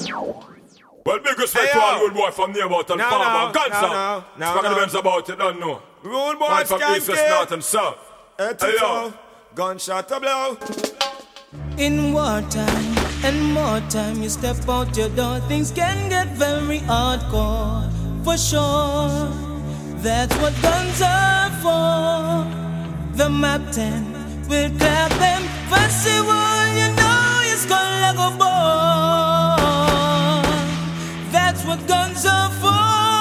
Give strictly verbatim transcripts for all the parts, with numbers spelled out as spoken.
Well, big respect to all rude boy from near about and no, farmer. No, Guns no, up. no, no, Spark no. the Benz about it, don't know. Rude boy, man from east, west, north and south. Hey, yo. Gunshot to blow. In wartime and more time, you step out your door, things can get very hardcore. For sure, that's what guns are for. The map ten will clap them. Festival, you know it's gonna like a ball. That's what guns are for.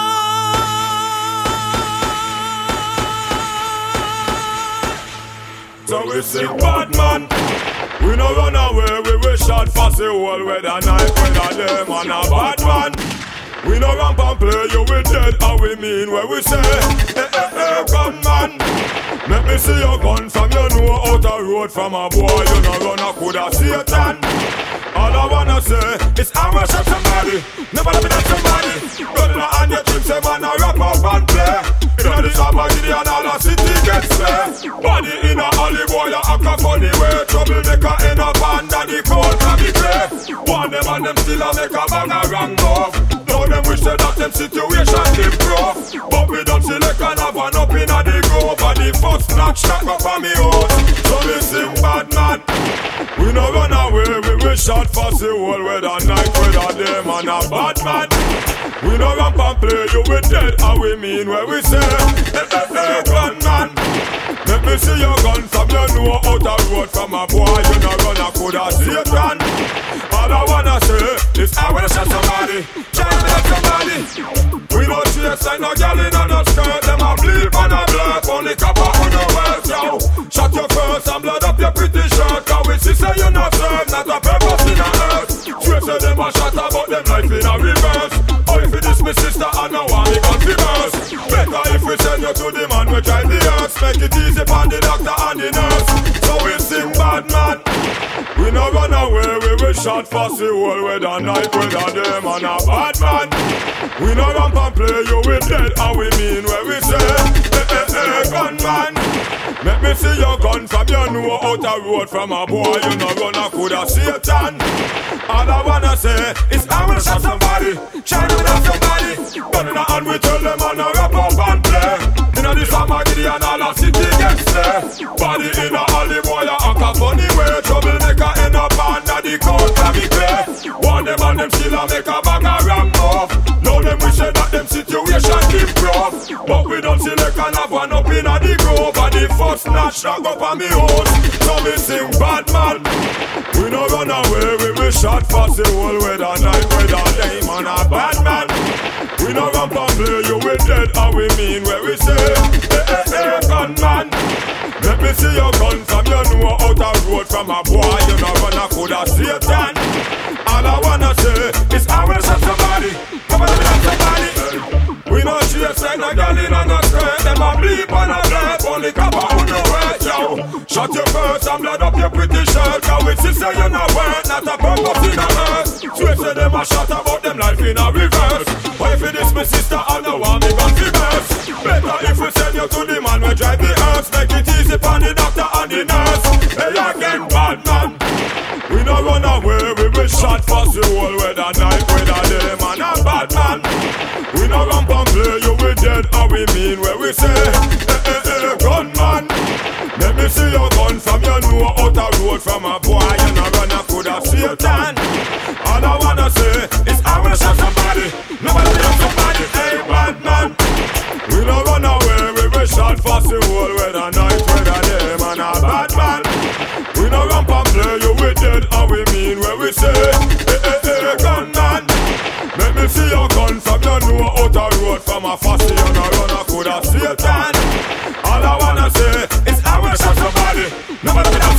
So we sing bad man. We no run away, we will shot fast the whole weather night, weather day, man a bad man. We no ramp and play, you will dead, how we mean where we say, eh eh eh, gun man. Let me see your gun from you know out a road from a boy, you no run a coulda Satan. All I wanna say is I will shot somebody, never let me touch somebody. Gun in the hand, you trip, say man a rap up and play. Inna the shop and Gideon and all the city gets play. Body in a alley boy, you act a funny way. Troublemaker in a band and the cold can be clear. One them and them still a make a bang a wrong move. Now them wish say that them situation improve. But we don't select and have one up in a the grove. And the first knock shot up on me house. So we sing bad man. We no run away, we will shot fast the whole weather night, weather day, man a bad man. We no ramp and play, you we dead, and we mean where we say, eh eh eh, gun man. Let me see your gun from you know out a road from a boy, you no run a coulda Satan. All I wanna say is I will shot somebody, try to hit somebody. We no chase like no girl in a no skirt, them a bleep and a blurp, only copper on the world, yo. Shot your first and blood up your pretty shirt, cause we see say you not serve, not a purpose in a earth. Swear say them a shot about them life in a reverse. Or if you diss me sister and no one me gun fi burst. Better if we send you to the man we drive the earth. Make it easy for the doctor and the nurse. So we sing bad man. We no run away, we will shot fast the whole weather night, weather day, man a bad man. We no ramp and play, you we dead, and we mean where we say, eh eh eh, gun man. Let me see your gun from you know out a road from a boy, you no run a coulda Satan. All I wanna say is I will shot somebody, try to hit somebody. Gun in the hand, we tell them on a rap up and play. Inna the summer, Gideon, all the city gets there. Body in a alley boy, you act a funny way. Troublemaker end up under the coat, can be clear. One them and them still a make a bang a ram move. Now them wish that them situation improve. But we don't select and have one up in a the grove. And the first notch knock up on me house. So me sing bad man. We no run away, we will shot fast the whole weather night, weather day, man a bad man. We no ramp and play, you we dead, and we mean where we say, eh eh eh, gun man. Let me see your gun from you know out a road from a boy, you no run a coulda Satan. All I wanna say is I will shot somebody, come on, shot somebody. We no chase like no girl in a no skirt, them a bleep and a blurp, only copper on the world, yo. Shot your first and blood up your pretty shirt, cause we see say you no worth, not a purpose in a earth. Swear say them a shot about them life in a reverse. But if you diss me sister, I no want me gun fi burst. Better if we send you to the man we drive the earth. Make it easy for the doctor and the nurse. Hey again bad man. We no run away, we will shot fast the whole weather night, weather day, man a bad man. We no ramp and play, you we dead, and we mean where we say, eh eh eh, gun man. Let me see your gun from you know out a road from a boy, you no run a coulda Satan. All I wanna say is I will shot somebody, nobody will somebody, hey bad man. We no run away, we will shot fast the whole weather night, weather day, man a bad man. We no ramp and play, you we dead, and we mean where we say, eh eh eh, gun man. Let me see your gun from you know out a road from a fussy, you no run a coulda Satan. All I wanna say is I will shot somebody, nobody will